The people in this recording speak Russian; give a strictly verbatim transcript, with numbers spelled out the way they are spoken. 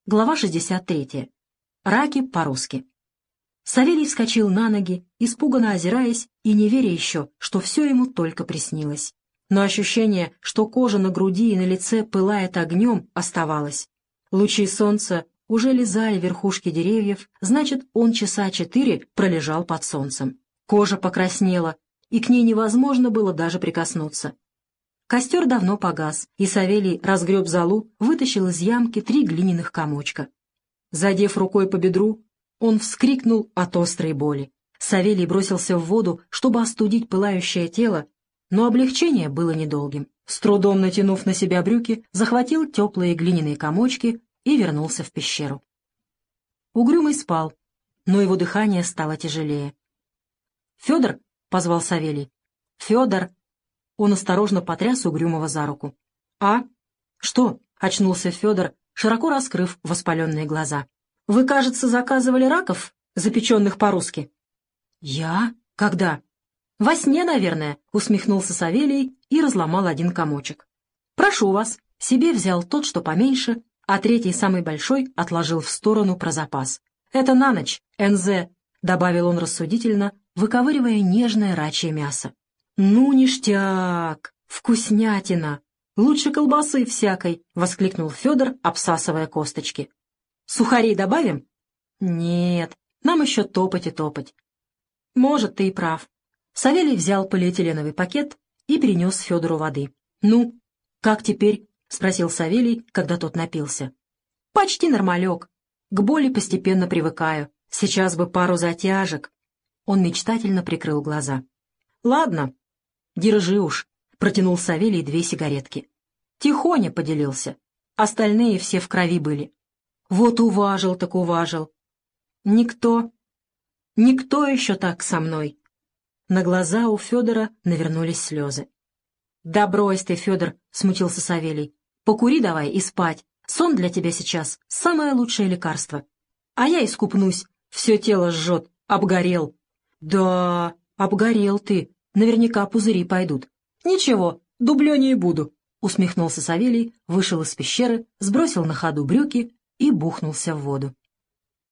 Глава шестьдесят третья. Раки по-русски. Савелий вскочил на ноги, испуганно озираясь и не веря еще, что все ему только приснилось. Но ощущение, что кожа на груди и на лице пылает огнем, оставалось. Лучи солнца уже лизали верхушки деревьев, значит, он часа четыре пролежал под солнцем. Кожа покраснела, и к ней невозможно было даже прикоснуться. Костер давно погас, и Савелий разгреб золу, вытащил из ямки три глиняных комочка. Задев рукой по бедру, он вскрикнул от острой боли. Савелий бросился в воду, чтобы остудить пылающее тело, но облегчение было недолгим. С трудом натянув на себя брюки, захватил теплые глиняные комочки и вернулся в пещеру. Угрюмый спал, но его дыхание стало тяжелее. «Федор!» — позвал Савелий. «Федор!» Он осторожно потряс Угрюмого за руку. «А? Что?» — очнулся Федор, широко раскрыв воспаленные глаза. «Вы, кажется, заказывали раков, запеченных по-русски?» «Я? Когда?» «Во сне, наверное», — усмехнулся Савелий и разломал один комочек. «Прошу вас». Себе взял тот, что поменьше, а третий, самый большой, отложил в сторону про запас. «Это на ночь, эн зэ», — добавил он рассудительно, выковыривая нежное рачье мясо. «Ну, ништяк! Вкуснятина! Лучше колбасы всякой!» — воскликнул Федор, обсасывая косточки. «Сухарей добавим?» «Нет, нам еще топать и топать». «Может, ты и прав». Савелий взял полиэтиленовый пакет и принес Федору воды. «Ну, как теперь?» — спросил Савелий, когда тот напился. «Почти нормалек. К боли постепенно привыкаю. Сейчас бы пару затяжек». Он мечтательно прикрыл глаза. «Ладно, держи уж», — протянул Савелий две сигаретки. Тихоня поделился. Остальные все в крови были. Вот уважил так уважил. Никто, никто еще так со мной. На глаза у Федора навернулись слезы. «Да брось ты, Федор», — смутился Савелий. «Покури давай и спать. Сон для тебя сейчас — самое лучшее лекарство. А я искупнусь, все тело жжет, обгорел». «Да, обгорел ты. Наверняка пузыри пойдут». «Ничего, дубленее буду», — усмехнулся Савелий, вышел из пещеры, сбросил на ходу брюки и бухнулся в воду.